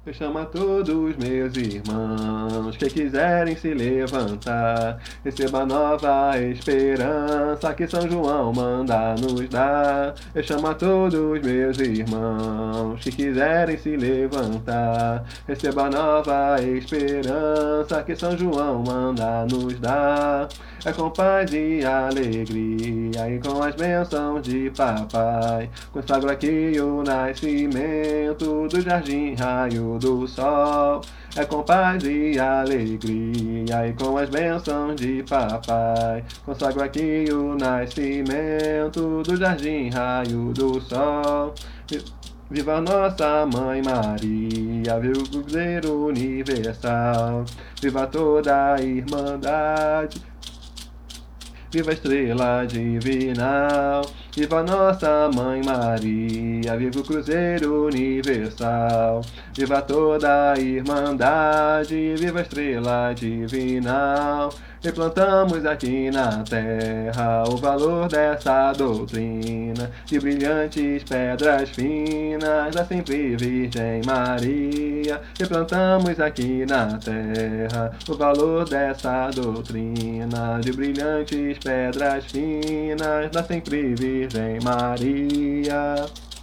Eu chamo a todos meus irmãos que quiserem se levantar, receba nova esperança que São João manda nos dar. Eu chamo a todos meus irmãos que quiserem se levantar, receba nova esperança que São João manda nos dar. É com paz e alegria e com as bênçãos de papai, consagro aqui o nascimento do jardim raio do sol. É com paz e alegria e com as bênçãos de papai, consagro aqui o nascimento do jardim raio do sol. Viva nossa Mãe Maria, viva o Cruzeiro Universal, viva toda a Irmandade, viva a estrela divinal, viva nossa Mãe Maria, viva o Cruzeiro Universal, viva toda a Irmandade, viva a estrela divinal. Replantamos aqui na terra o valor dessa doutrina, de brilhantes pedras finas da sempre Virgem Maria. Replantamos aqui na terra o valor dessa doutrina, de brilhantes pedras finas da sempre Virgem Maria.